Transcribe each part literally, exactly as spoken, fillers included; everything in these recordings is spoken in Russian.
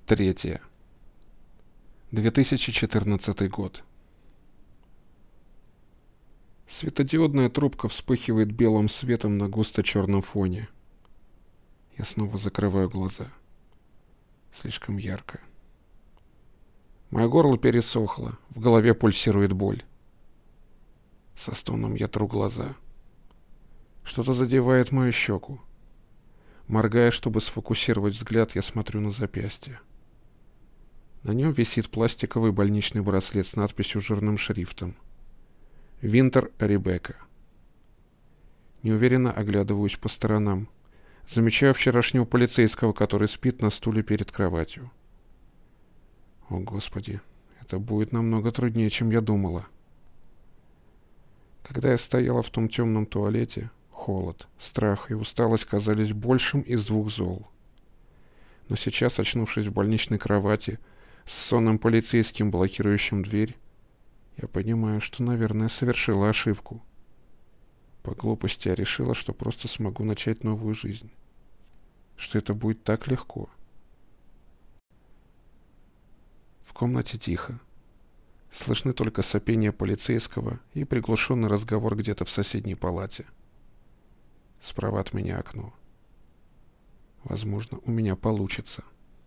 Третье. две тысячи четырнадцатый год. Светодиодная трубка вспыхивает белым светом на густо-черном фоне. Я снова закрываю глаза. Слишком ярко. Мое горло пересохло, в голове пульсирует боль. Со стоном я тру глаза. Что-то задевает мою щеку. Моргая, чтобы сфокусировать взгляд, я смотрю на запястье. На нем висит пластиковый больничный браслет с надписью жирным шрифтом «Винтер Ребекка». Неуверенно оглядываюсь по сторонам. Замечаю вчерашнего полицейского, который спит на стуле перед кроватью. О, Господи, это будет намного труднее, чем я думала. Когда я стояла в том темном туалете, холод, страх и усталость казались большим из двух зол. Но сейчас, очнувшись в больничной кровати, с сонным полицейским, блокирующим дверь, я понимаю, что, наверное, совершила ошибку. По глупости я решила, что просто смогу начать новую жизнь. Что это будет так легко. В комнате тихо. Слышны только сопение полицейского и приглушенный разговор где-то в соседней палате. Справа от меня окно. Возможно, у меня получится.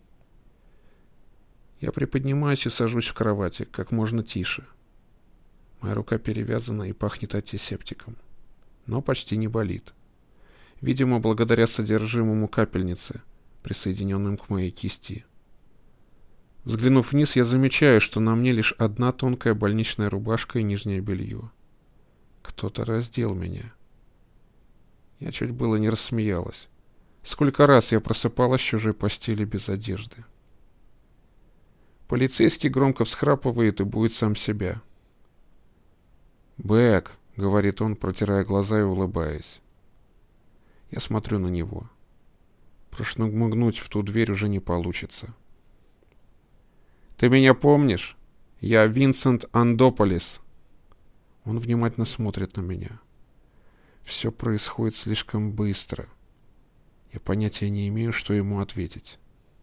Я приподнимаюсь и сажусь в кровати, как можно тише. Моя рука перевязана и пахнет антисептиком, но почти не болит. Видимо, благодаря содержимому капельницы, присоединенным к моей кисти. Взглянув вниз, я замечаю, что на мне лишь одна тонкая больничная рубашка и нижнее белье. Кто-то раздел меня. Я чуть было не рассмеялась. Сколько раз я просыпалась в чужой постели без одежды. Полицейский громко всхрапывает и будет сам себя. «Бэк», — говорит он, протирая глаза и улыбаясь. Я смотрю на него. Прошмыгнуть в ту дверь уже не получится. «Ты меня помнишь? Я Винсент Андополис». Он внимательно смотрит на меня. Все происходит слишком быстро. Я понятия не имею, что ему ответить.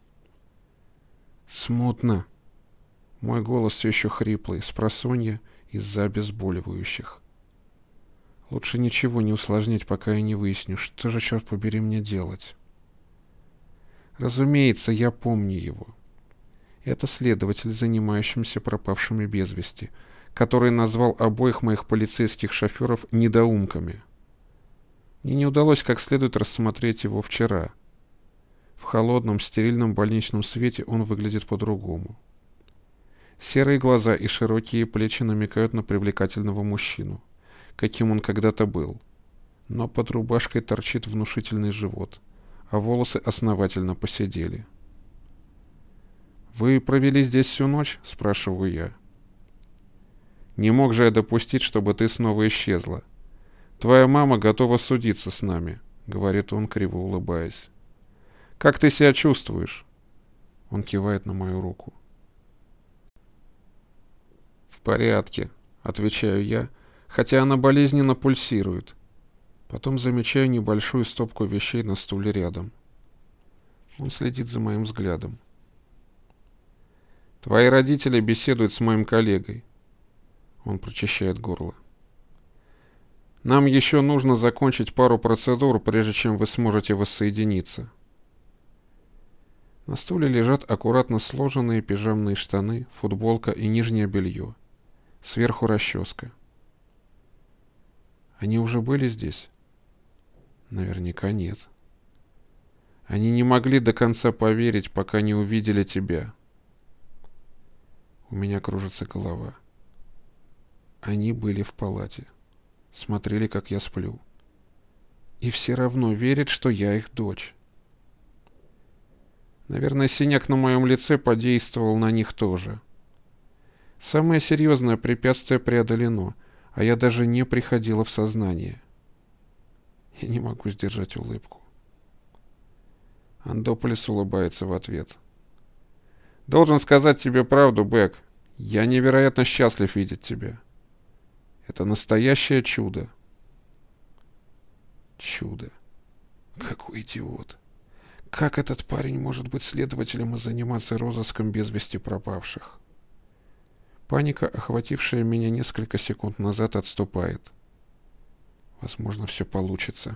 «Смутно». Мой голос все еще хриплый, спросонья из-за обезболивающих. Лучше ничего не усложнять, пока я не выясню, что же, черт побери, мне делать. Разумеется, я помню его. Это следователь, занимающийся пропавшими без вести, который назвал обоих моих полицейских шоферов недоумками. Мне не удалось как следует рассмотреть его вчера. В холодном, стерильном больничном свете он выглядит по-другому. Серые глаза и широкие плечи намекают на привлекательного мужчину, каким он когда-то был. Но под рубашкой торчит внушительный живот, а волосы основательно поседели. «Вы провели здесь всю ночь?» — спрашиваю я. «Не мог же я допустить, чтобы ты снова исчезла. Твоя мама готова судиться с нами», — говорит он, криво улыбаясь. «Как ты себя чувствуешь?» Он кивает на мою руку. «В порядке», — отвечаю я, хотя она болезненно пульсирует. Потом замечаю небольшую стопку вещей на стуле рядом. Он следит за моим взглядом. «Твои родители беседуют с моим коллегой». Он прочищает горло. «Нам еще нужно закончить пару процедур, прежде чем вы сможете воссоединиться». На стуле лежат аккуратно сложенные пижамные штаны, футболка и нижнее белье. Сверху расческа. Они уже были здесь? Наверняка нет. Они не могли до конца поверить, пока не увидели тебя. У меня кружится голова. Они были в палате. Смотрели, как я сплю. И все равно верят, что я их дочь. Наверное, синяк на моем лице подействовал на них тоже. Самое серьезное препятствие преодолено, а я даже не приходила в сознание. Я не могу сдержать улыбку. Андополис улыбается в ответ. «Должен сказать тебе правду, Бэк. Я невероятно счастлив видеть тебя. Это настоящее чудо». Чудо. Какой идиот. Как этот парень может быть следователем и заниматься розыском без вести пропавших? Паника, охватившая меня несколько секунд назад, отступает. Возможно, все получится.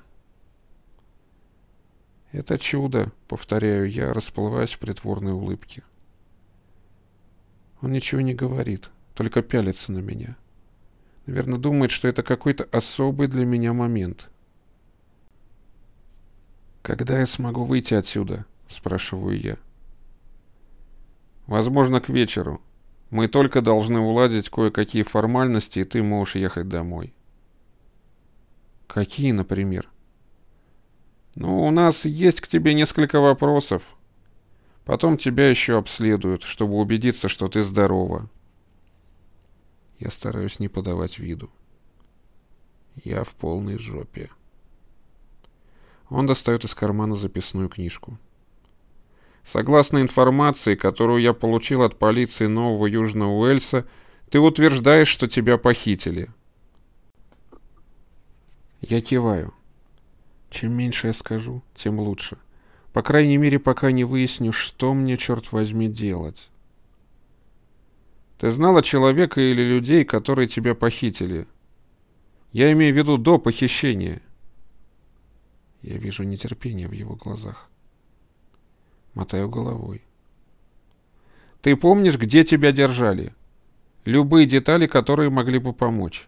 «Это чудо», — повторяю я, расплываясь в притворной улыбке. Он ничего не говорит, только пялится на меня. Наверное, думает, что это какой-то особый для меня момент. «Когда я смогу выйти отсюда?» — спрашиваю я. «Возможно, к вечеру. Мы только должны уладить кое-какие формальности, и ты можешь ехать домой». «Какие, например?» «Ну, у нас есть к тебе несколько вопросов. Потом тебя еще обследуют, чтобы убедиться, что ты здорова». Я стараюсь не подавать виду. Я в полной жопе. Он достает из кармана записную книжку. «Согласно информации, которую я получил от полиции Нового Южного Уэльса, ты утверждаешь, что тебя похитили». Я киваю. Чем меньше я скажу, тем лучше. По крайней мере, пока не выясню, что мне, черт возьми, делать. «Ты знала человека или людей, которые тебя похитили? Я имею в виду до похищения». Я вижу нетерпение в его глазах. Мотаю головой. «Ты помнишь, где тебя держали? Любые детали, которые могли бы помочь».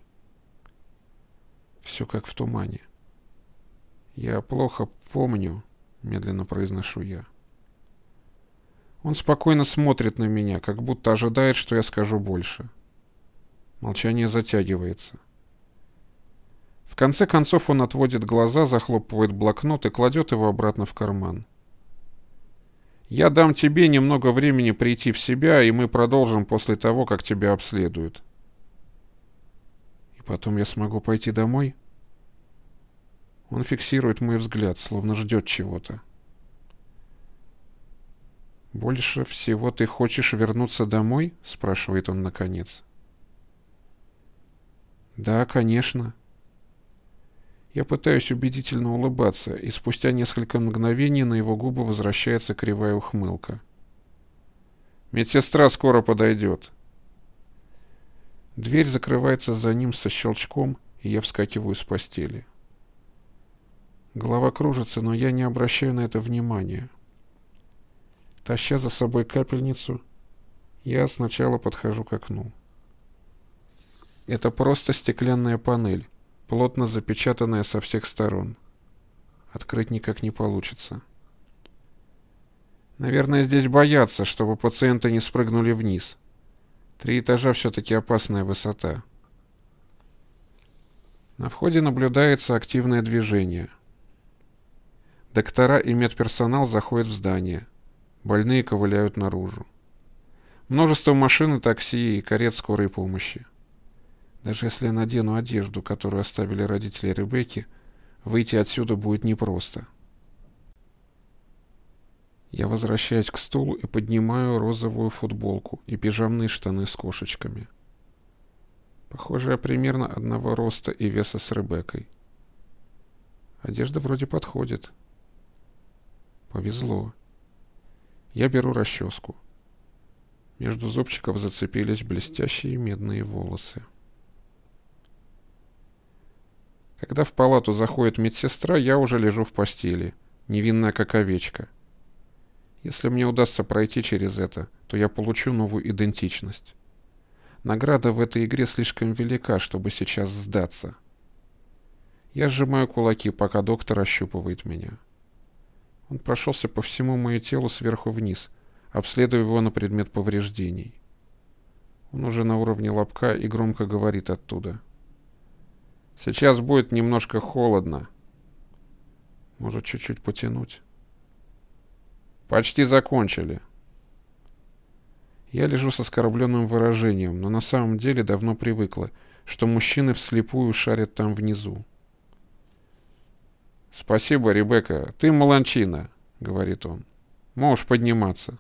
Все как в тумане. «Я плохо помню», — медленно произношу я. Он спокойно смотрит на меня, как будто ожидает, что я скажу больше. Молчание затягивается. В конце концов он отводит глаза, захлопывает блокнот и кладет его обратно в карман. «Я дам тебе немного времени прийти в себя, и мы продолжим после того, как тебя обследуют». «И потом я смогу пойти домой?» Он фиксирует мой взгляд, словно ждет чего-то. «Больше всего ты хочешь вернуться домой?» — спрашивает он наконец. «Да, конечно». Я пытаюсь убедительно улыбаться, и спустя несколько мгновений на его губы возвращается кривая ухмылка. «Медсестра скоро подойдет». Дверь закрывается за ним со щелчком, и я вскакиваю с постели. Голова кружится, но я не обращаю на это внимания. Таща за собой капельницу, я сначала подхожу к окну. Это просто стеклянная панель, плотно запечатанная со всех сторон. Открыть никак не получится. Наверное, здесь боятся, чтобы пациенты не спрыгнули вниз. Три этажа все-таки опасная высота. На входе наблюдается активное движение. Доктора и медперсонал заходят в здание. Больные ковыляют наружу. Множество машин и такси и карет скорой помощи. Даже если я надену одежду, которую оставили родители Ребекки, выйти отсюда будет непросто. Я возвращаюсь к стулу и поднимаю розовую футболку и пижамные штаны с кошечками. Похоже, я примерно одного роста и веса с Ребеккой. Одежда вроде подходит. Повезло. Я беру расческу. Между зубчиков зацепились блестящие медные волосы. Когда в палату заходит медсестра, я уже лежу в постели, невинная как овечка. Если мне удастся пройти через это, то я получу новую идентичность. Награда в этой игре слишком велика, чтобы сейчас сдаться. Я сжимаю кулаки, пока доктор ощупывает меня. Он прошелся по всему моему телу сверху вниз, обследуя его на предмет повреждений. Он уже на уровне лобка и громко говорит оттуда. «Сейчас будет немножко холодно. Может, чуть-чуть потянуть?» «Почти закончили». Я лежу с оскорбленным выражением, но на самом деле давно привыкла, что мужчины вслепую шарят там внизу. «Спасибо, Ребекка, ты молодчина», — говорит он. «Можешь подниматься».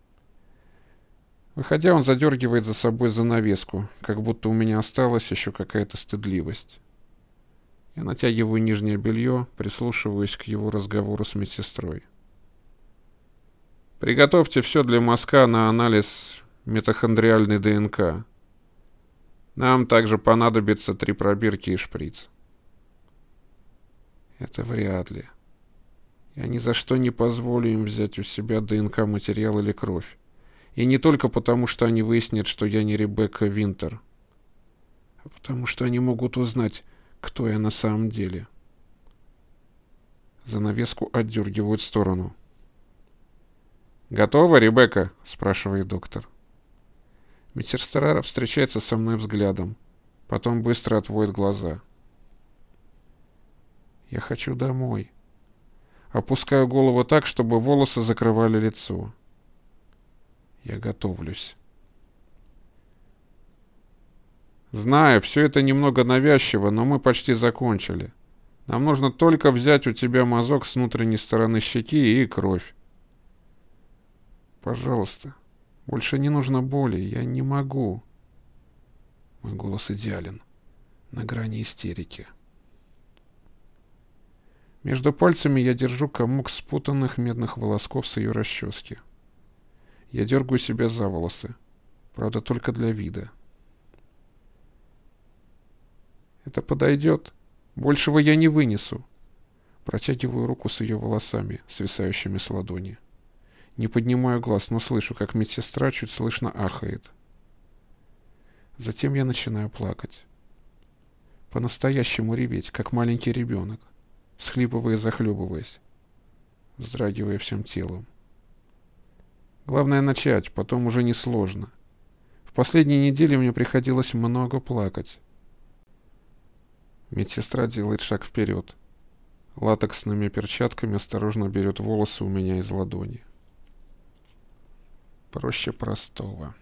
Выходя, он задергивает за собой занавеску, как будто у меня осталась еще какая-то стыдливость. Я натягиваю нижнее белье, прислушиваюсь к его разговору с медсестрой. Приготовьте все для мазка на анализ митохондриальной ДНК. Нам также понадобится три пробирки и шприц. Это вряд ли. Я ни за что не позволю им взять у себя ДНК-материал или кровь. И не только потому, что они выяснят, что я не Ребекка Винтер, а потому что они могут узнать, кто я на самом деле. Занавеску отдергивают в сторону. «Готова, Ребекка?» — спрашивает доктор. Медсестра встречается со мной взглядом, потом быстро отводит глаза. Я хочу домой. Опускаю голову так, чтобы волосы закрывали лицо. Я готовлюсь. Знаю, все это немного навязчиво, но мы почти закончили. Нам нужно только взять у тебя мазок с внутренней стороны щеки и кровь. Пожалуйста, больше не нужно боли, я не могу. Мой голос идеален, на грани истерики. Между пальцами я держу комок спутанных медных волосков с ее расчески. Я дергаю себя за волосы, правда, только для вида. Это подойдет. Большего я не вынесу. Протягиваю руку с ее волосами, свисающими с ладони. Не поднимаю глаз, но слышу, как медсестра чуть слышно ахает. Затем я начинаю плакать. По-настоящему реветь, как маленький ребенок, всхлипывая и захлебываясь, вздрагивая всем телом. Главное начать, потом уже несложно. В последние недели мне приходилось много плакать. Медсестра делает шаг вперед. Латексными перчатками осторожно берет волосы у меня из ладони. Проще простого.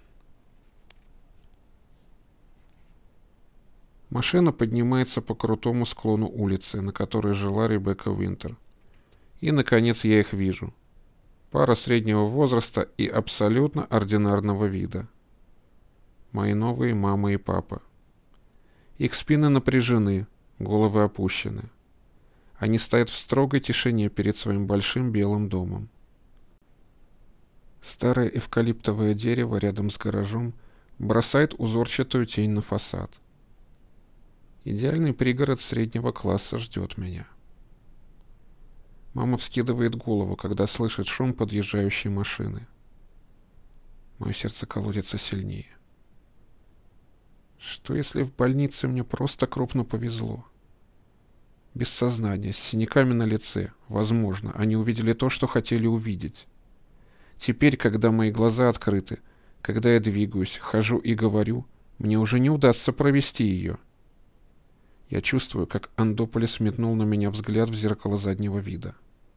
Машина поднимается по крутому склону улицы, на которой жила Ребекка Винтер. И, наконец, я их вижу. Пара среднего возраста и абсолютно ординарного вида. Мои новые мама и папа. Их спины напряжены, головы опущены. Они стоят в строгой тишине перед своим большим белым домом. Старое эвкалиптовое дерево рядом с гаражом бросает узорчатую тень на фасад. Идеальный пригород среднего класса ждет меня. Мама вскидывает голову, когда слышит шум подъезжающей машины. Мое сердце колотится сильнее. Что если в больнице мне просто крупно повезло? Без сознания, с синяками на лице, возможно, они увидели то, что хотели увидеть. Теперь, когда мои глаза открыты, когда я двигаюсь, хожу и говорю, мне уже не удастся провести ее. Я чувствую, как Андополис метнул на меня взгляд в зеркало заднего вида.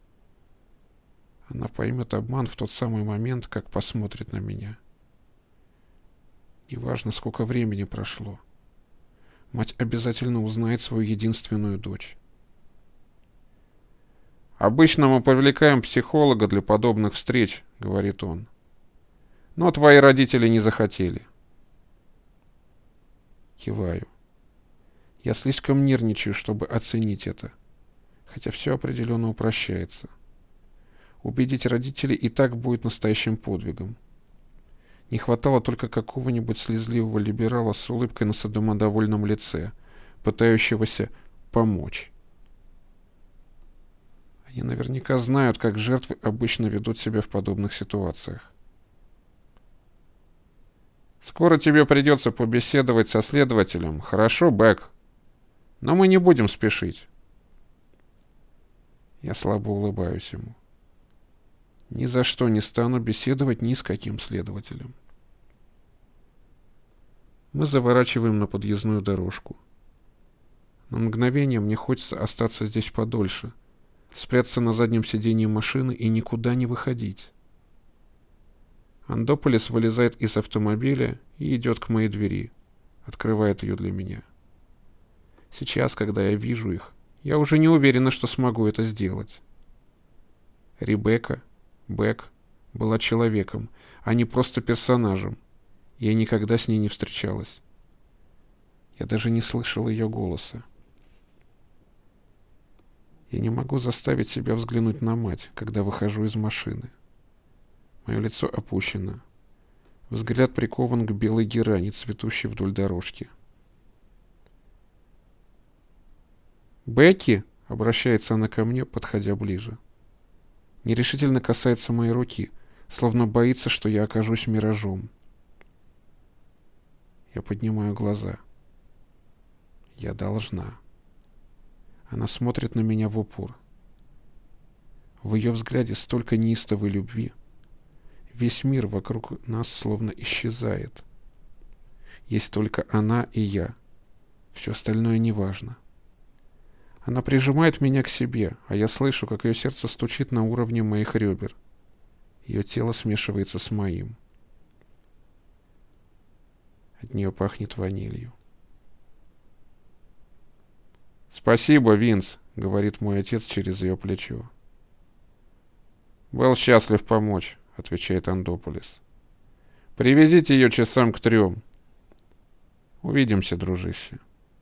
Она поймет обман в тот самый момент, как посмотрит на меня. Неважно, сколько времени прошло. Мать обязательно узнает свою единственную дочь. «Обычно мы привлекаем психолога для подобных встреч», — говорит он. «Но твои родители не захотели». Киваю. Я слишком нервничаю, чтобы оценить это, хотя все определенно упрощается. Убедить родителей и так будет настоящим подвигом. Не хватало только какого-нибудь слезливого либерала с улыбкой на самодовольном лице, пытающегося помочь. Они наверняка знают, как жертвы обычно ведут себя в подобных ситуациях. «Скоро тебе придется побеседовать со следователем, хорошо, Бэк? Но мы не будем спешить». Я слабо улыбаюсь ему. Ни за что не стану беседовать ни с каким следователем. Мы заворачиваем на подъездную дорожку. На мгновение мне хочется остаться здесь подольше, спрятаться на заднем сиденье машины и никуда не выходить. Андополис вылезает из автомобиля и идет к моей двери, открывает ее для меня. Сейчас, когда я вижу их, я уже не уверена, что смогу это сделать. Ребекка, Бэк, была человеком, а не просто персонажем. Я никогда с ней не встречалась. Я даже не слышал ее голоса. Я не могу заставить себя взглянуть на мать, когда выхожу из машины. Мое лицо опущено. Взгляд прикован к белой герани, цветущей вдоль дорожки. «Бекки!» — обращается она ко мне, подходя ближе. Нерешительно касается моей руки, словно боится, что я окажусь миражом. Я поднимаю глаза. Я должна. Она смотрит на меня в упор. В ее взгляде столько неистовой любви. Весь мир вокруг нас словно исчезает. Есть только она и я. Все остальное неважно. Она прижимает меня к себе, а я слышу, как ее сердце стучит на уровне моих ребер. Ее тело смешивается с моим. От нее пахнет ванилью. «Спасибо, Винс», — говорит мой отец через ее плечо. «Был счастлив помочь», — отвечает Андополис. «Привезите ее часам к трем. Увидимся, дружище».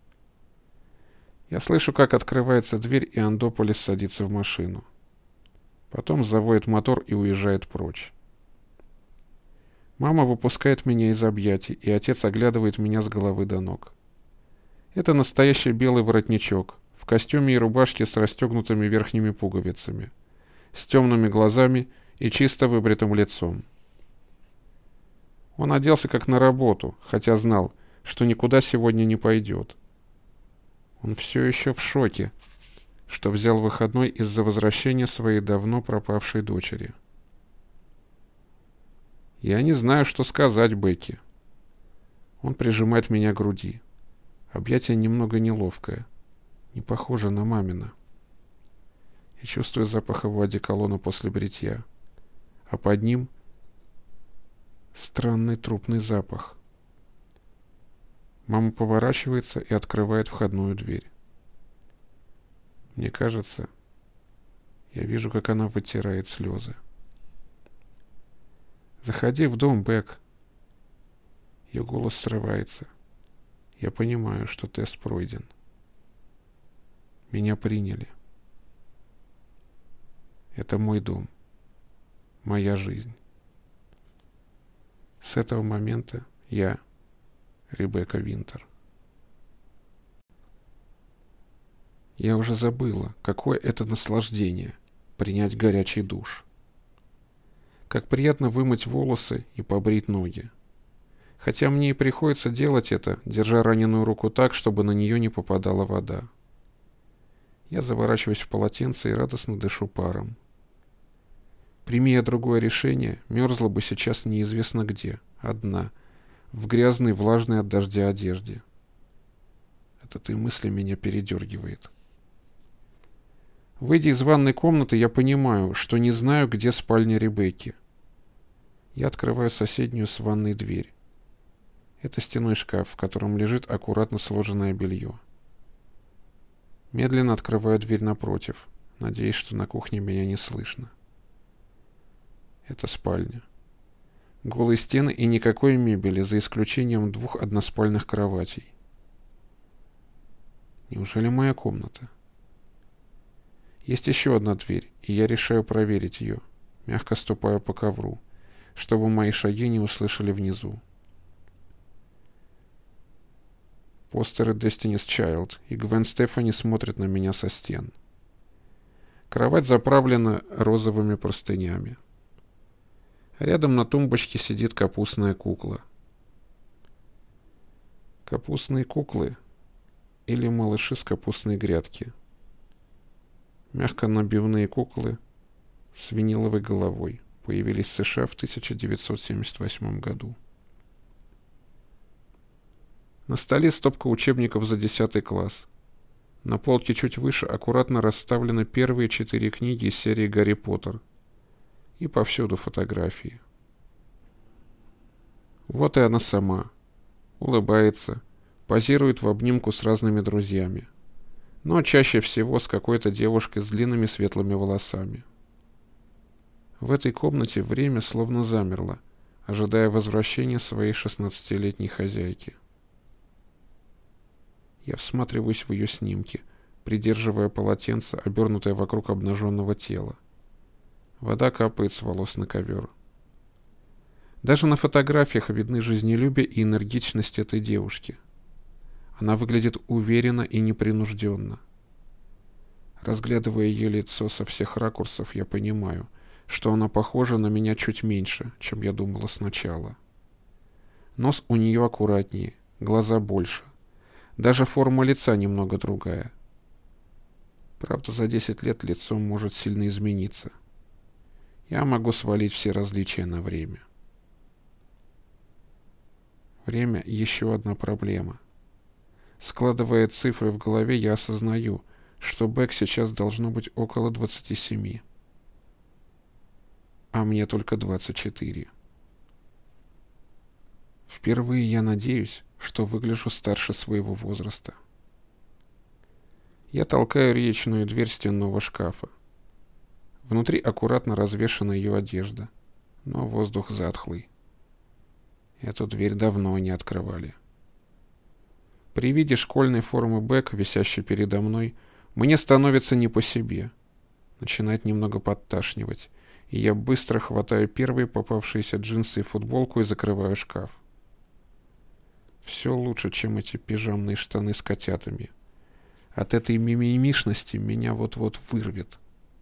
Я слышу, как открывается дверь, и Андополис садится в машину. Потом заводит мотор и уезжает прочь. Мама выпускает меня из объятий, и отец оглядывает меня с головы до ног. Это настоящий белый воротничок, в костюме и рубашке с расстегнутыми верхними пуговицами, с темными глазами и чисто выбритым лицом. Он оделся как на работу, хотя знал, что никуда сегодня не пойдет. Он все еще в шоке, что взял выходной из-за возвращения своей давно пропавшей дочери. Я не знаю, что сказать Бекки. Он прижимает меня к груди. Объятие немного неловкое, не похоже на мамино. Я чувствую запах его одеколона после бритья, а под ним странный трупный запах. Мама поворачивается и открывает входную дверь. Мне кажется, я вижу, как она вытирает слезы. «Заходи в дом, Бек». Ее голос срывается. Я понимаю, что тест пройден. Меня приняли. Это мой дом. Моя жизнь. С этого момента я Ребекка Винтер. Я уже забыла, какое это наслаждение — принять горячий душ. Как приятно вымыть волосы и побрить ноги. Хотя мне и приходится делать это, держа раненую руку так, чтобы на нее не попадала вода. Я заворачиваюсь в полотенце и радостно дышу паром. Прими я другое решение, мерзла бы сейчас неизвестно где, одна, в грязной, влажной от дождя одежде. От этой мысли меня передергивает. Выйдя из ванной комнаты, я понимаю, что не знаю, где спальня Ребекки. Я открываю соседнюю с ванной дверь. Это стенной шкаф, в котором лежит аккуратно сложенное белье. Медленно открываю дверь напротив, надеясь, что на кухне меня не слышно. Это спальня. Голые стены и никакой мебели, за исключением двух односпальных кроватей. Неужели моя комната? Есть еще одна дверь, и я решаю проверить ее, мягко ступая по ковру, чтобы мои шаги не услышали внизу. Постеры Destiny's Child и Гвен Стефани смотрят на меня со стен. Кровать заправлена розовыми простынями. Рядом на тумбочке сидит капустная кукла. Капустные куклы или малыши с капустной грядки. Мягко набивные куклы с виниловой головой появились в США в тысяча девятьсот семьдесят восьмом году. На столе стопка учебников за десятый класс. На полке чуть выше аккуратно расставлены первые четыре книги из серии «Гарри Поттер». И повсюду фотографии. Вот и она сама. Улыбается, позирует в обнимку с разными друзьями. Но чаще всего с какой-то девушкой с длинными светлыми волосами. В этой комнате время словно замерло, ожидая возвращения своей шестнадцатилетней хозяйки. Я всматриваюсь в ее снимки, придерживая полотенце, обернутое вокруг обнаженного тела. Вода капает с волос на ковер. Даже на фотографиях видны жизнелюбие и энергичность этой девушки. Она выглядит уверенно и непринужденно. Разглядывая ее лицо со всех ракурсов, я понимаю, что она похожа на меня чуть меньше, чем я думала сначала. Нос у нее аккуратнее, глаза больше. Даже форма лица немного другая. Правда, за десять лет лицо может сильно измениться. Я могу свалить все различия на время. Время — еще одна проблема. Складывая цифры в голове, я осознаю, что Бек сейчас должно быть около двадцати семи. А мне только двадцать четыре. Впервые я надеюсь, что выгляжу старше своего возраста. Я толкаю речную дверь стенного шкафа. Внутри аккуратно развешана ее одежда, но воздух затхлый. Эту дверь давно не открывали. При виде школьной формы Бек, висящей передо мной, мне становится не по себе. Начинает немного подташнивать, и я быстро хватаю первые попавшиеся джинсы и футболку и закрываю шкаф. Все лучше, чем эти пижамные штаны с котятами. От этой мимимишности меня вот-вот вырвет.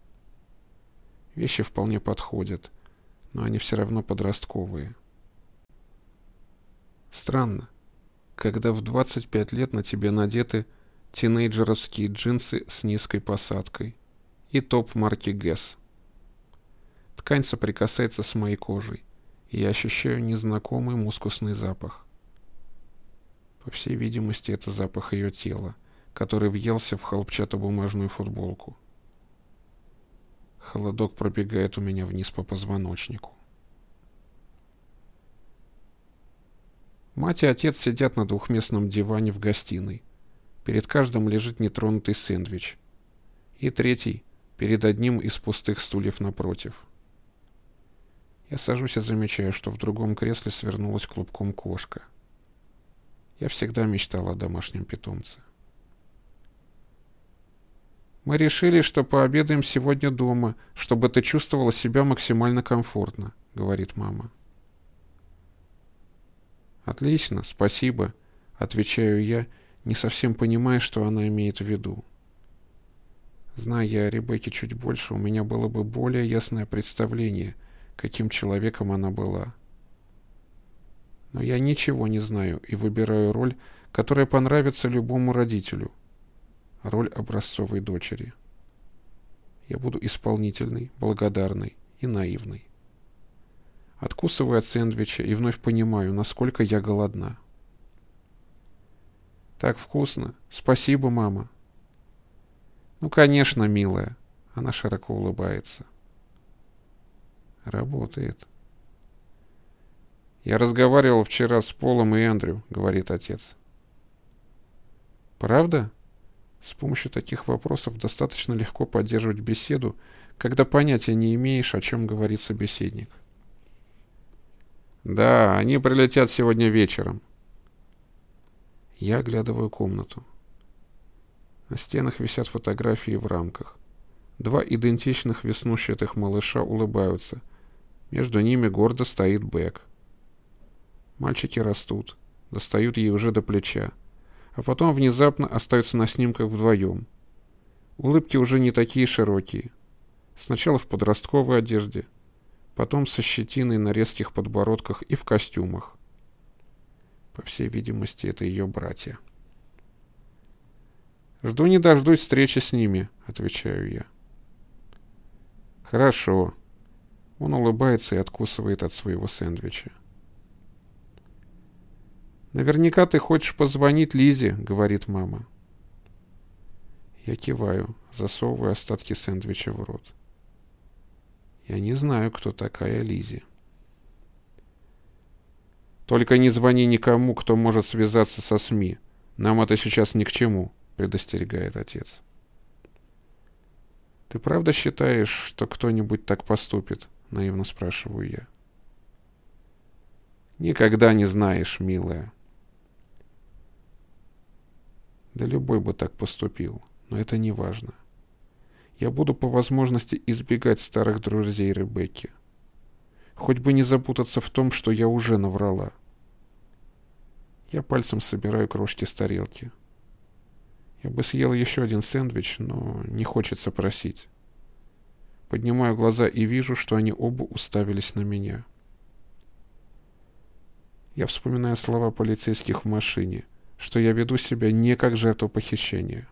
Вещи вполне подходят, но они все равно подростковые. Странно, когда в двадцать пять лет на тебе надеты тинейджеровские джинсы с низкой посадкой и топ марки Guess. Ткань соприкасается с моей кожей, и я ощущаю незнакомый мускусный запах. По всей видимости, это запах ее тела, который въелся в хлопчатобумажную футболку. Холодок пробегает у меня вниз по позвоночнику. Мать и отец сидят на двухместном диване в гостиной. Перед каждым лежит нетронутый сэндвич. И третий перед одним из пустых стульев напротив. Я сажусь и замечаю, что в другом кресле свернулась клубком кошка. Я всегда мечтал о домашнем питомце. «Мы решили, что пообедаем сегодня дома, чтобы ты чувствовала себя максимально комфортно», — говорит мама. «Отлично, спасибо», — отвечаю я, не совсем понимая, что она имеет в виду. Зная я о Ребекке чуть больше, у меня было бы более ясное представление, каким человеком она была. Но я ничего не знаю и выбираю роль, которая понравится любому родителю. Роль образцовой дочери. Я буду исполнительной, благодарной и наивной. Откусываю от сэндвича и вновь понимаю, насколько я голодна. «Так вкусно! Спасибо, мама!» «Ну, конечно, милая!» Она широко улыбается. Работает. «Я разговаривал вчера с Полом и Эндрю», — говорит отец. «Правда?» С помощью таких вопросов достаточно легко поддерживать беседу, когда понятия не имеешь, о чем говорит собеседник. «Да, они прилетят сегодня вечером». Я оглядываю комнату. На стенах висят фотографии в рамках. Два идентичных веснушчатых малыша улыбаются. Между ними гордо стоит Бек. Мальчики растут, достают ей уже до плеча, а потом внезапно остаются на снимках вдвоем. Улыбки уже не такие широкие. Сначала в подростковой одежде, потом со щетиной на резких подбородках и в костюмах. По всей видимости, это ее братья. «Жду не дождусь встречи с ними», — отвечаю я. «Хорошо». Он улыбается и откусывает от своего сэндвича. «Наверняка ты хочешь позвонить Лизе», — говорит мама. Я киваю, засовывая остатки сэндвича в рот. Я не знаю, кто такая Лизи. «Только не звони никому, кто может связаться со СМИ. Нам это сейчас ни к чему», — предостерегает отец. «Ты правда считаешь, что кто-нибудь так поступит?» — наивно спрашиваю я. «Никогда не знаешь, милая». Да любой бы так поступил, но это не важно. Я буду по возможности избегать старых друзей Ребекки. Хоть бы не запутаться в том, что я уже наврала. Я пальцем собираю крошки с тарелки. Я бы съел еще один сэндвич, но не хочется просить. Поднимаю глаза и вижу, что они оба уставились на меня. Я вспоминаю слова полицейских в машине, что я веду себя не как жертва похищения.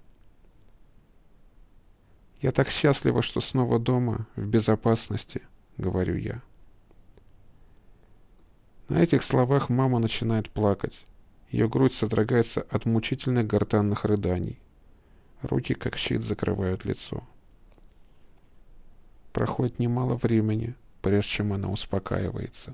«Я так счастлива, что снова дома, в безопасности», — говорю я. На этих словах мама начинает плакать. Ее грудь содрогается от мучительных гортанных рыданий. Руки, как щит, закрывают лицо. Проходит немало времени, прежде чем она успокаивается.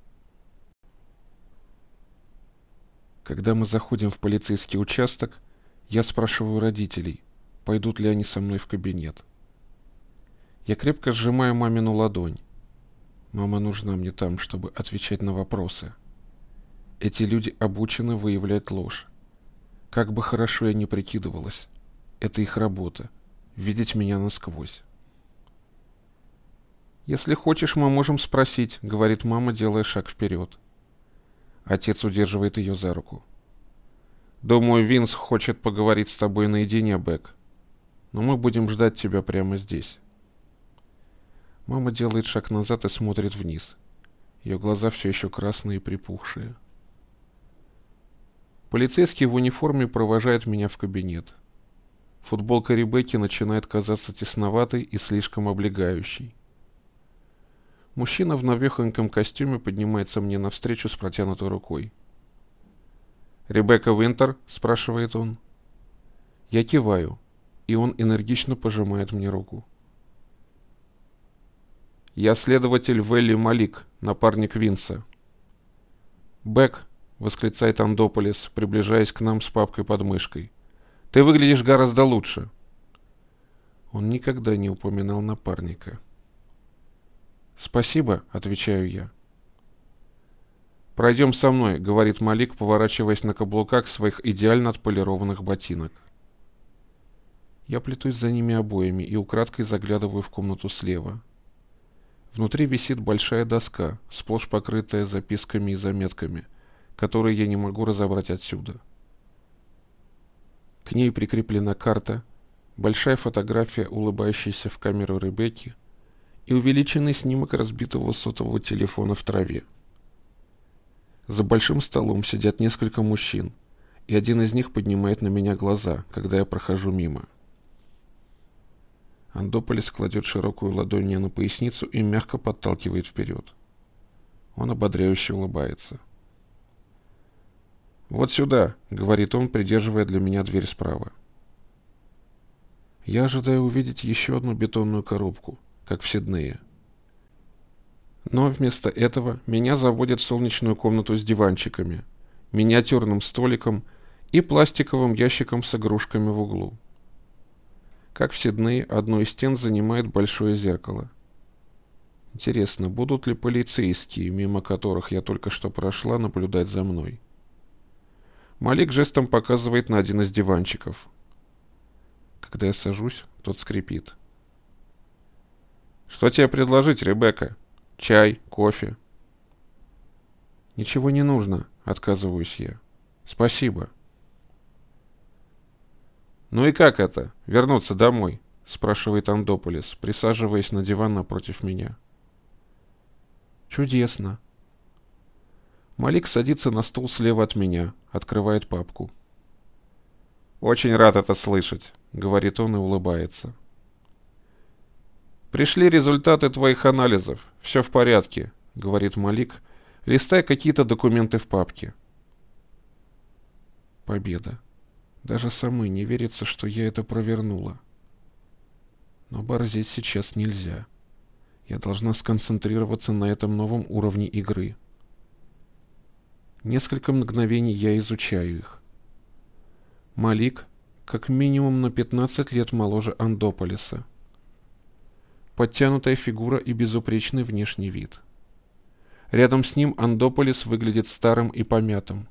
Когда мы заходим в полицейский участок, я спрашиваю родителей, пойдут ли они со мной в кабинет. Я крепко сжимаю мамину ладонь. Мама нужна мне там, чтобы отвечать на вопросы. Эти люди обучены выявлять ложь. Как бы хорошо я ни прикидывалась, это их работа — видеть меня насквозь. «Если хочешь, мы можем спросить», — говорит мама, делая шаг вперед. Отец удерживает ее за руку. «Думаю, Винс хочет поговорить с тобой наедине, Бек. Но мы будем ждать тебя прямо здесь». Мама делает шаг назад и смотрит вниз. Ее глаза все еще красные и припухшие. Полицейский в униформе провожает меня в кабинет. Футболка Ребекки начинает казаться тесноватой и слишком облегающей. Мужчина в навехоньком костюме поднимается мне навстречу с протянутой рукой. «Ребекка Уинтер?» — спрашивает он. Я киваю, и он энергично пожимает мне руку. «Я следователь Велли Малик, напарник Винса». «Бек», — восклицает Андополис, приближаясь к нам с папкой под мышкой. «Ты выглядишь гораздо лучше». Он никогда не упоминал напарника. «Спасибо», — отвечаю я. «Пройдем со мной», — говорит Малик, поворачиваясь на каблуках своих идеально отполированных ботинок. Я плетусь за ними обоими и украдкой заглядываю в комнату слева. Внутри висит большая доска, сплошь покрытая записками и заметками, которые я не могу разобрать отсюда. К ней прикреплена карта, большая фотография, улыбающейся в камеру Ребекки, и увеличенный снимок разбитого сотового телефона в траве. За большим столом сидят несколько мужчин, и один из них поднимает на меня глаза, когда я прохожу мимо. Андополис кладет широкую ладонь мне на поясницу и мягко подталкивает вперед. Он ободряюще улыбается. «Вот сюда», — говорит он, придерживая для меня дверь справа. Я ожидаю увидеть еще одну бетонную коробку, как в Сиднее. Но вместо этого меня заводят в солнечную комнату с диванчиками, миниатюрным столиком и пластиковым ящиком с игрушками в углу. Как в Сиднее, одну из стен занимает большое зеркало. Интересно, будут ли полицейские, мимо которых я только что прошла, наблюдать за мной? Малик жестом показывает на один из диванчиков. Когда я сажусь, тот скрипит. «Что тебе предложить, Ребекка? Чай, кофе?» «Ничего не нужно», — отказываюсь я. «Спасибо». «Ну и как это, вернуться домой?» — спрашивает Андополис, присаживаясь на диван напротив меня. «Чудесно». Малик садится на стул слева от меня, открывает папку. «Очень рад это слышать», — говорит он и улыбается. «Пришли результаты твоих анализов. Все в порядке», — говорит Малик, листая какие-то документы в папке. Победа. Даже самой не верится, что я это провернула. Но борзеть сейчас нельзя. Я должна сконцентрироваться на этом новом уровне игры. Несколько мгновений я изучаю их. Малик как минимум на пятнадцать лет моложе Андополиса. Подтянутая фигура и безупречный внешний вид. Рядом с ним Андополис выглядит старым и помятым.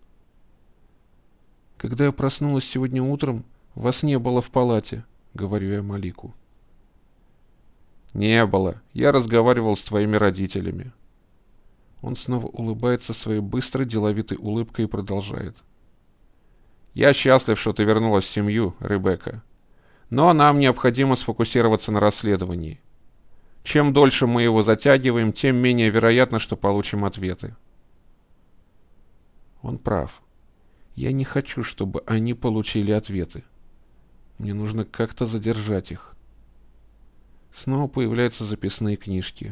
«Когда я проснулась сегодня утром, вас не было в палате», — говорю я Малику. «Не было. Я разговаривал с твоими родителями». Он снова улыбается своей быстрой, деловитой улыбкой и продолжает. «Я счастлив, что ты вернулась в семью, Ребекка. Но нам необходимо сфокусироваться на расследовании. Чем дольше мы его затягиваем, тем менее вероятно, что получим ответы». Он прав. Я не хочу, чтобы они получили ответы. Мне нужно как-то задержать их. Снова появляются записные книжки.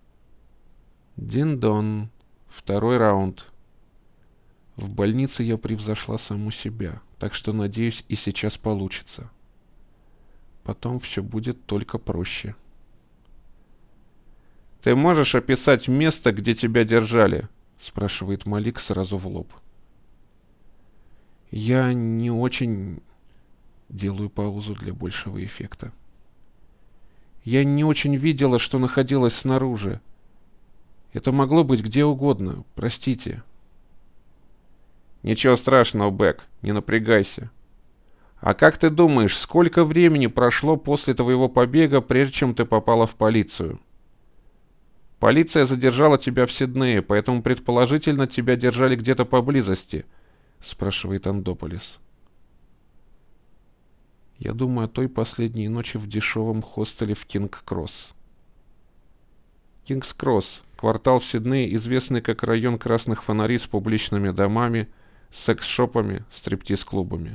Дин-дон. Второй раунд. В больнице я превзошла саму себя, так что, надеюсь, и сейчас получится. Потом все будет только проще. «Ты можешь описать место, где тебя держали?» — спрашивает Малик сразу в лоб. Я не очень... Делаю паузу для большего эффекта. Я не очень видела, что находилось снаружи. Это могло быть где угодно, простите. Ничего страшного, Бэк, не напрягайся. А как ты думаешь, сколько времени прошло после твоего побега, прежде чем ты попала в полицию? Полиция задержала тебя в Сиднее, поэтому предположительно тебя держали где-то поблизости, спрашивает Андополис. Я думаю о той последней ночи в дешевом хостеле в Кинг-Кросс. Кингс-Кросс – квартал в Сиднее, известный как район красных фонарей с публичными домами, секс-шопами, стриптиз-клубами.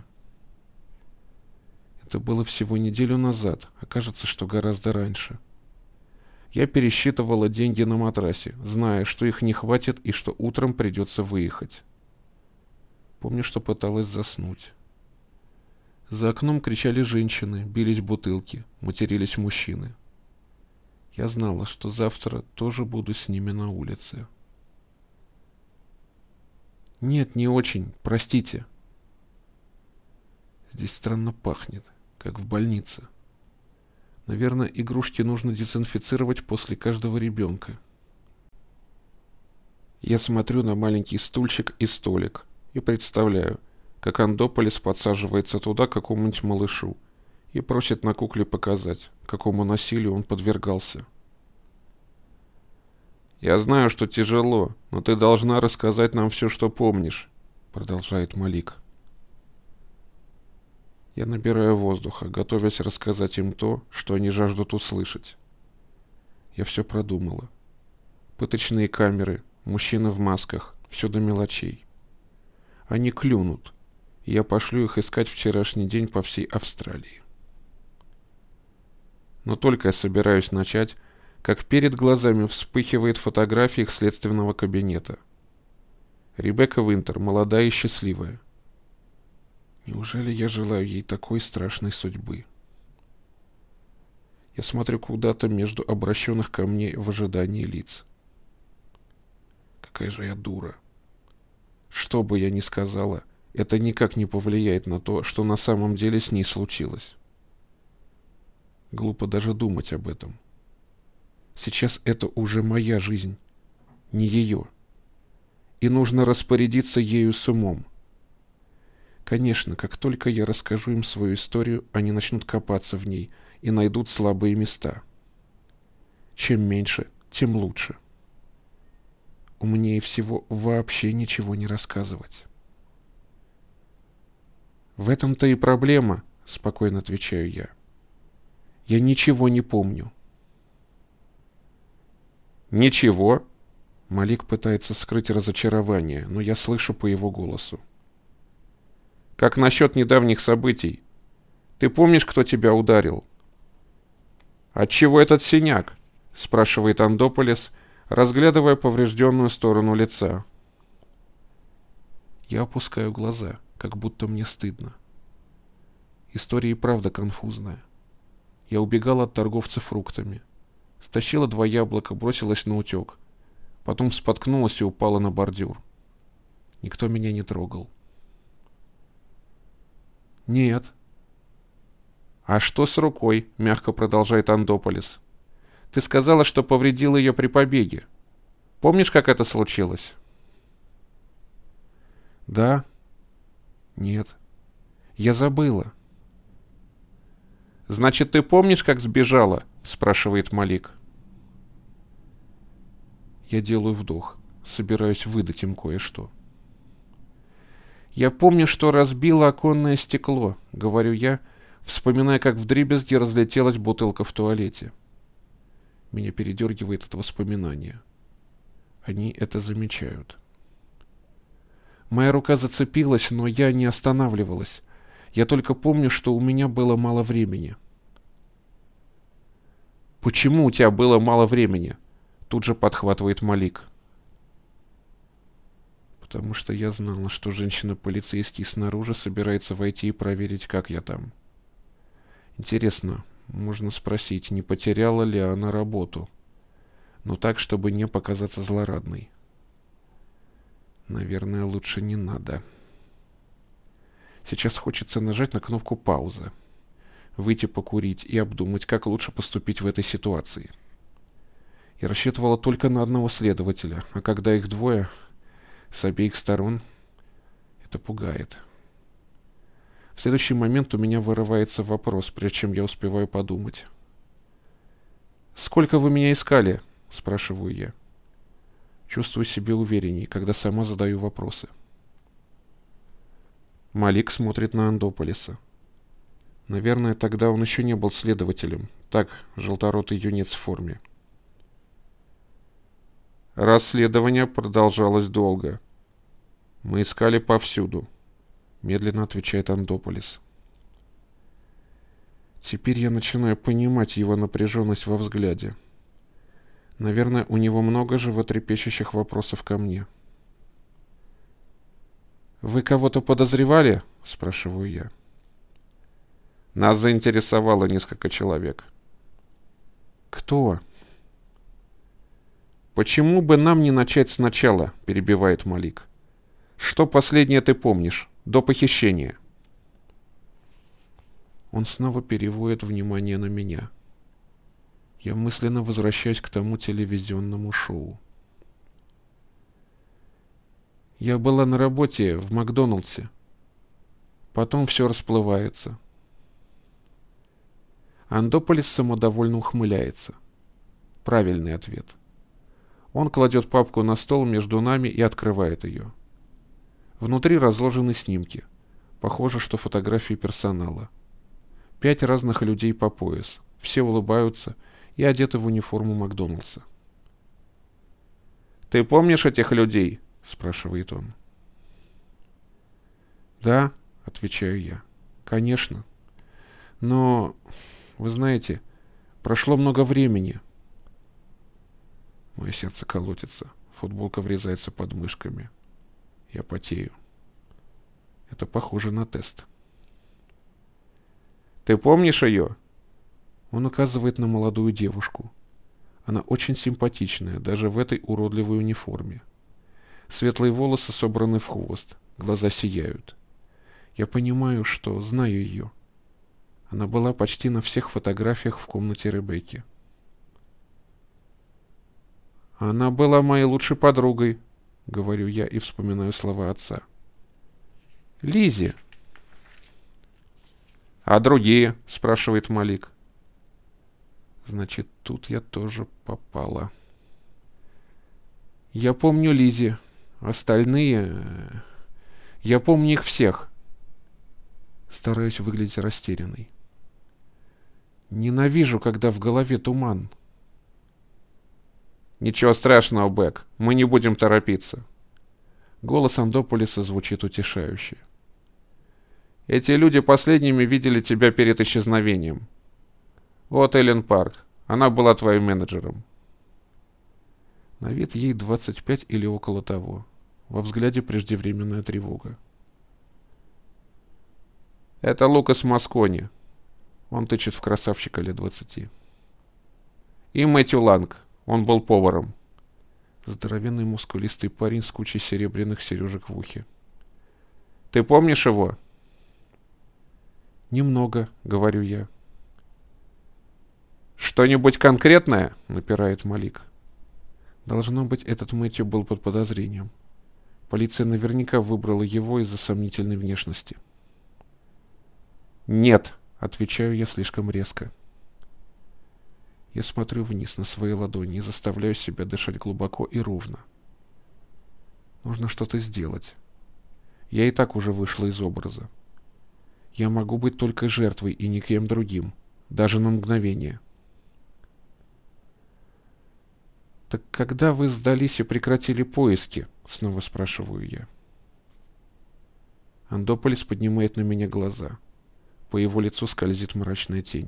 Это было всего неделю назад, а кажется, что гораздо раньше. Я пересчитывала деньги на матрасе, зная, что их не хватит и что утром придется выехать. Помню, что пыталась заснуть. За окном кричали женщины, бились бутылки, матерились мужчины. Я знала, что завтра тоже буду с ними на улице. Нет, не очень, простите. Здесь странно пахнет, как в больнице. Наверное, игрушки нужно дезинфицировать после каждого ребенка. Я смотрю на маленький стульчик и столик и представляю, как Андополис подсаживается туда какому-нибудь малышу и просит на кукле показать, какому насилию он подвергался. «Я знаю, что тяжело, но ты должна рассказать нам все, что помнишь», — продолжает Малик. Я набираю воздуха, готовясь рассказать им то, что они жаждут услышать. Я все продумала. Пыточные камеры, мужчины в масках, все до мелочей. Они клюнут, и я пошлю их искать вчерашний день по всей Австралии. Но только я собираюсь начать, как перед глазами вспыхивает фотография их следственного кабинета. Ребекка Винтер, молодая и счастливая. Неужели я желаю ей такой страшной судьбы? Я смотрю куда-то между обращенных ко мне в ожидании лиц. Какая же я дура. Что бы я ни сказала, это никак не повлияет на то, что на самом деле с ней случилось. Глупо даже думать об этом. Сейчас это уже моя жизнь, не ее. И нужно распорядиться ею с умом. Конечно, как только я расскажу им свою историю, они начнут копаться в ней и найдут слабые места. Чем меньше, тем лучше. Умнее всего вообще ничего не рассказывать. В этом-то и проблема, спокойно отвечаю я. Я ничего не помню. Ничего? Малик пытается скрыть разочарование, но я слышу по его голосу. Как насчет недавних событий? Ты помнишь, кто тебя ударил? Отчего этот синяк? Спрашивает Андополис, разглядывая поврежденную сторону лица. Я опускаю глаза, как будто мне стыдно. История и правда конфузная. Я убегала от торговца фруктами. Стащила два яблока, бросилась на утек. Потом споткнулась и упала на бордюр. Никто меня не трогал. Нет. А что с рукой? Мягко продолжает Андополис. Ты сказала, что повредила ее при побеге. Помнишь, как это случилось? Да. Нет. Я забыла. Значит, ты помнишь, как сбежала? Спрашивает Малик. Я делаю вдох, собираюсь выдать им кое-что. «Я помню, что разбило оконное стекло», — говорю я, вспоминая, как вдребезги разлетелась бутылка в туалете. Меня передергивает от воспоминания. Они это замечают. Моя рука зацепилась, но я не останавливалась. Я только помню, что у меня было мало времени. «Почему у тебя было мало времени?» Тут же подхватывает Малик. «Потому что я знала, что женщина-полицейский снаружи собирается войти и проверить, как я там. Интересно, можно спросить, не потеряла ли она работу, но так, чтобы не показаться злорадной. Наверное, лучше не надо. Сейчас хочется нажать на кнопку «Пауза», выйти покурить и обдумать, как лучше поступить в этой ситуации. Я рассчитывала только на одного следователя, а когда их двое, с обеих сторон, это пугает. В следующий момент у меня вырывается вопрос, прежде чем я успеваю подумать. «Сколько вы меня искали?» – спрашиваю я. Чувствую себя уверенней, когда сама задаю вопросы. Малик смотрит на Андополиса. Наверное, тогда он еще не был следователем. Так, желторотый юнец в форме. Расследование продолжалось долго. Мы искали повсюду, медленно отвечает Андополис. Теперь я начинаю понимать его напряженность во взгляде. Наверное, у него много животрепещущих вопросов ко мне. «Вы кого-то подозревали?» – спрашиваю я. Нас заинтересовало несколько человек. «Кто?» «Почему бы нам не начать сначала?» – перебивает Малик. «Что последнее ты помнишь? До похищения?» Он снова переводит внимание на меня. Я мысленно возвращаюсь к тому телевизионному шоу. Я была на работе в Макдоналдсе. Потом все расплывается. Андополис самодовольно ухмыляется. Правильный ответ. Он кладет папку на стол между нами и открывает ее. Внутри разложены снимки. Похоже, что фотографии персонала. Пять разных людей по пояс. Все улыбаются и одеты в униформу Макдоналдса. «Ты помнишь этих людей?» – спрашивает он. «Да», – отвечаю я. «Конечно. Но, вы знаете, прошло много времени». Мое сердце колотится. Футболка врезается под мышками. Я потею. Это похоже на тест. «Ты помнишь ее?» Он указывает на молодую девушку. Она очень симпатичная, даже в этой уродливой униформе. Светлые волосы собраны в хвост, глаза сияют. Я понимаю, что знаю ее. Она была почти на всех фотографиях в комнате Ребекки. «Она была моей лучшей подругой», — говорю я и вспоминаю слова отца. «Лиззи». «А другие?» — спрашивает Малик. Значит, тут я тоже попала. Я помню Лиззи. Остальные... Я помню их всех. Стараюсь выглядеть растерянной. Ненавижу, когда в голове туман. «Ничего страшного, Бэк. Мы не будем торопиться». Голос Андополиса звучит утешающе. «Эти люди последними видели тебя перед исчезновением. Вот Эллен Парк. Она была твоим менеджером». На вид ей двадцать пять или около того. Во взгляде преждевременная тревога. «Это Лукас Маскони». Он тычет в красавчика лет двадцати. «И Мэтью Ланг. Он был поваром». Здоровенный мускулистый парень с кучей серебряных сережек в ухе. «Ты помнишь его?» «Немного», — говорю я. «Что-нибудь конкретное?» — напирает Малик. Должно быть, этот Мэтью был под подозрением. Полиция наверняка выбрала его из-за сомнительной внешности. «Нет», — отвечаю я слишком резко. Я смотрю вниз на свои ладони и заставляю себя дышать глубоко и ровно. Нужно что-то сделать. Я и так уже вышла из образа. Я могу быть только жертвой и никем другим, даже на мгновение. «Так когда вы сдались и прекратили поиски?» — снова спрашиваю я. Андополис поднимает на меня глаза. По его лицу скользит мрачная тень.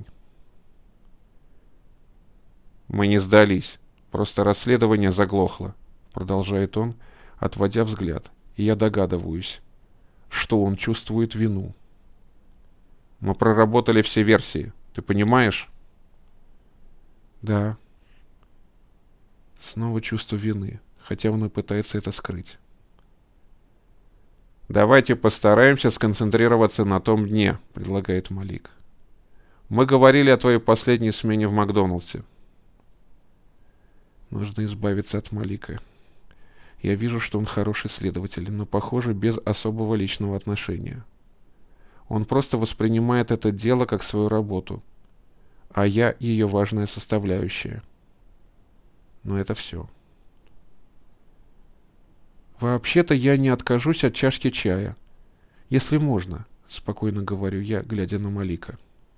«Мы не сдались. Просто расследование заглохло», — продолжает он, отводя взгляд, и я догадываюсь, что он чувствует вину. «Мы проработали все версии. Ты понимаешь?» «Да». Снова чувство вины, хотя он и пытается это скрыть. «Давайте постараемся сконцентрироваться на том дне», — предлагает Малик. «Мы говорили о твоей последней смене в Макдоналдсе». Нужно избавиться от Малика. Я вижу, что он хороший следователь, но, похоже, без особого личного отношения. Он просто воспринимает это дело как свою работу, а я ее важная составляющая. Но это все. «Вообще-то я не откажусь от чашки чая. Если можно», — спокойно говорю я, глядя на Малика.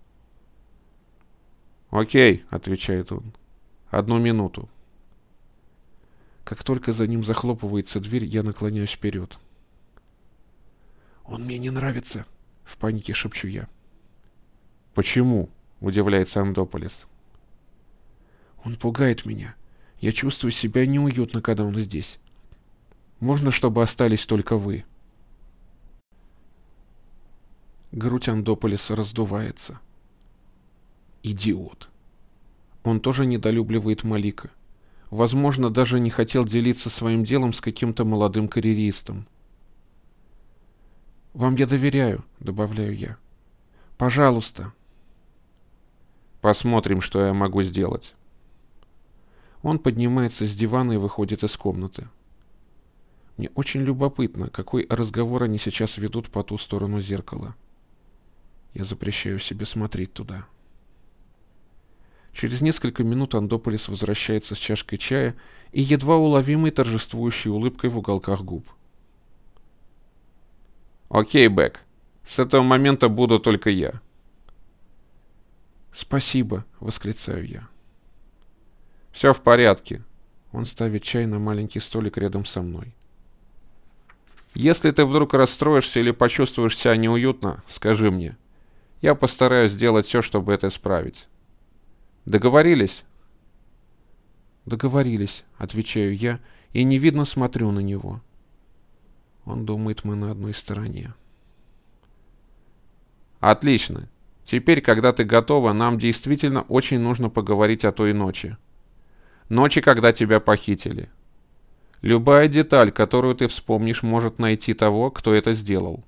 «Окей», — отвечает он. «Одну минуту». Как только за ним захлопывается дверь, я наклоняюсь вперед. «Он мне не нравится», — в панике шепчу я. «Почему?» — удивляется Андополис. «Он пугает меня. Я чувствую себя неуютно, когда он здесь. Можно, чтобы остались только вы?» Грудь Андополиса раздувается. Идиот. Он тоже недолюбливает Малика. Возможно, даже не хотел делиться своим делом с каким-то молодым карьеристом. «Вам я доверяю», — добавляю я. «Пожалуйста». «Посмотрим, что я могу сделать». Он поднимается с дивана и выходит из комнаты. Мне очень любопытно, какой разговор они сейчас ведут по ту сторону зеркала. Я запрещаю себе смотреть туда. Через несколько минут Андополис возвращается с чашкой чая и едва уловимой торжествующей улыбкой в уголках губ. «Окей, Бэк. С этого момента буду только я». «Спасибо», — восклицаю я. «Все в порядке». Он ставит чай на маленький столик рядом со мной. «Если ты вдруг расстроишься или почувствуешь себя неуютно, скажи мне. Я постараюсь сделать все, чтобы это исправить. Договорились?» «Договорились», — отвечаю я и невидно смотрю на него. Он думает, мы на одной стороне. «Отлично. Теперь, когда ты готова, нам действительно очень нужно поговорить о той ночи. Ночи, когда тебя похитили. Любая деталь, которую ты вспомнишь, может найти того, кто это сделал».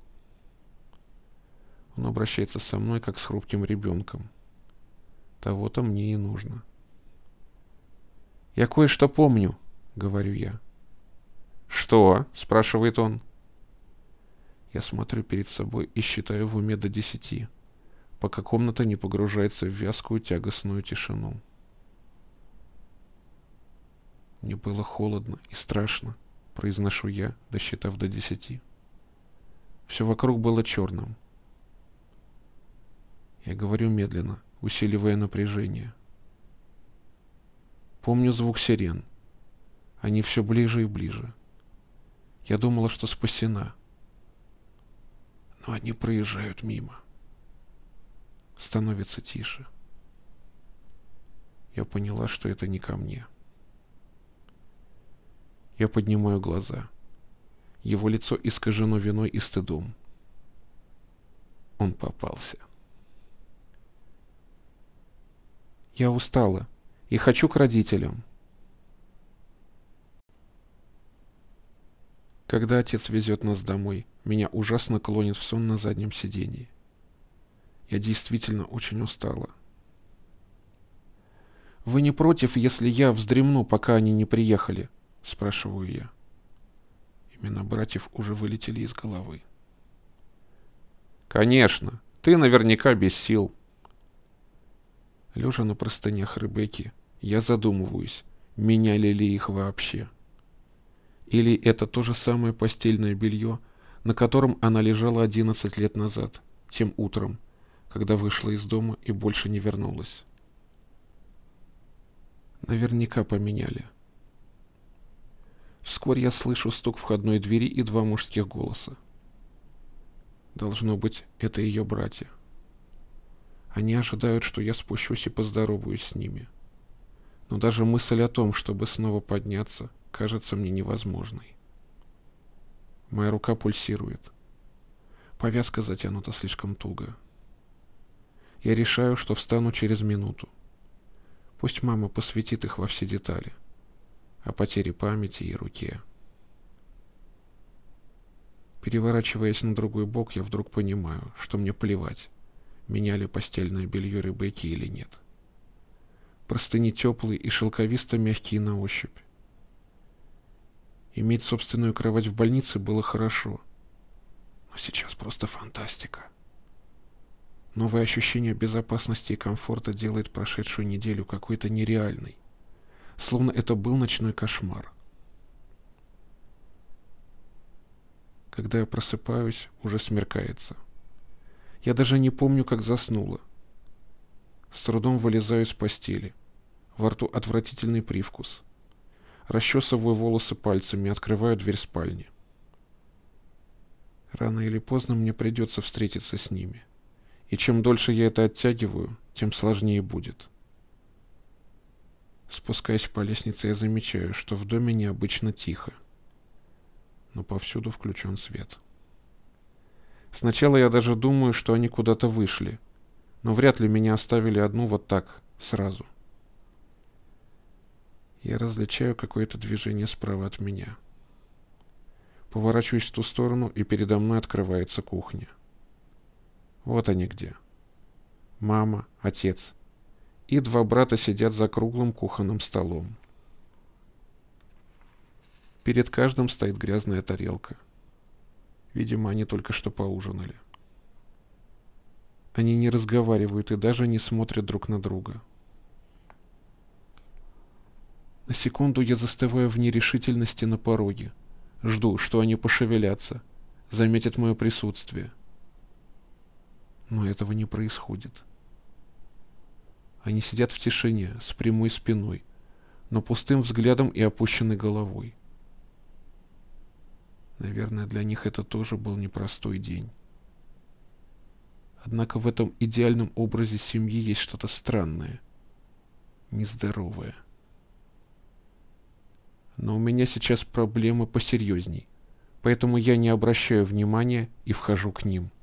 Он обращается со мной, как с хрупким ребенком. Того-то мне и нужно. «Я кое-что помню», — говорю я. «Что?» — спрашивает он. Я смотрю перед собой и считаю в уме до десяти, пока комната не погружается в вязкую тягостную тишину. «Мне было холодно и страшно», — произношу я, досчитав до десяти. Все вокруг было черным. Я говорю медленно, усиливая напряжение. Помню звук сирен. Они все ближе и ближе. Я думала, что спасена. Но они проезжают мимо. Становится тише. Я поняла, что это не ко мне. Я поднимаю глаза. Его лицо искажено виной и стыдом. Он попался. Я устала и хочу к родителям. Когда отец везет нас домой, меня ужасно клонит в сон на заднем сиденье. Я действительно очень устала. «Вы не против, если я вздремну, пока они не приехали?» — спрашиваю я. Имена братьев уже вылетели из головы. «Конечно. Ты наверняка без сил». Лежа на простынях Ребекки, я задумываюсь, меняли ли их вообще. Или это то же самое постельное белье, на котором она лежала одиннадцать лет назад, тем утром, когда вышла из дома и больше не вернулась. Наверняка поменяли. Вскоре я слышу стук входной двери и два мужских голоса. Должно быть, это ее братья. Они ожидают, что я спущусь и поздороваюсь с ними. Но даже мысль о том, чтобы снова подняться, кажется мне невозможной. Моя рука пульсирует. Повязка затянута слишком туго. Я решаю, что встану через минуту. Пусть мама посвятит их во все детали. О потере памяти и руке. Переворачиваясь на другой бок, я вдруг понимаю, что мне плевать, меняли постельное белье Ребекки или нет. Простыни теплые и шелковисто-мягкие на ощупь. Иметь собственную кровать в больнице было хорошо, но сейчас просто фантастика. Новое ощущение безопасности и комфорта делает прошедшую неделю какой-то нереальной, словно это был ночной кошмар. Когда я просыпаюсь, уже смеркается. Я даже не помню, как заснула. С трудом вылезаю из постели. Во рту отвратительный привкус. Расчесываю волосы пальцами и открываю дверь спальни. Рано или поздно мне придется встретиться с ними. И чем дольше я это оттягиваю, тем сложнее будет. Спускаясь по лестнице, я замечаю, что в доме необычно тихо. Но повсюду включен свет. Сначала я даже думаю, что они куда-то вышли, но вряд ли меня оставили одну вот так, сразу. Я различаю какое-то движение справа от меня. Поворачиваюсь в ту сторону, и передо мной открывается кухня. Вот они где. Мама, отец и два брата сидят за круглым кухонным столом. Перед каждым стоит грязная тарелка. Видимо, они только что поужинали. Они не разговаривают и даже не смотрят друг на друга. На секунду я застываю в нерешительности на пороге. Жду, что они пошевелятся, заметят мое присутствие. Но этого не происходит. Они сидят в тишине, с прямой спиной, но пустым взглядом и опущенной головой. Наверное, для них это тоже был непростой день. Однако в этом идеальном образе семьи есть что-то странное, нездоровое. Но у меня сейчас проблемы посерьезней, поэтому я не обращаю внимания и вхожу к ним.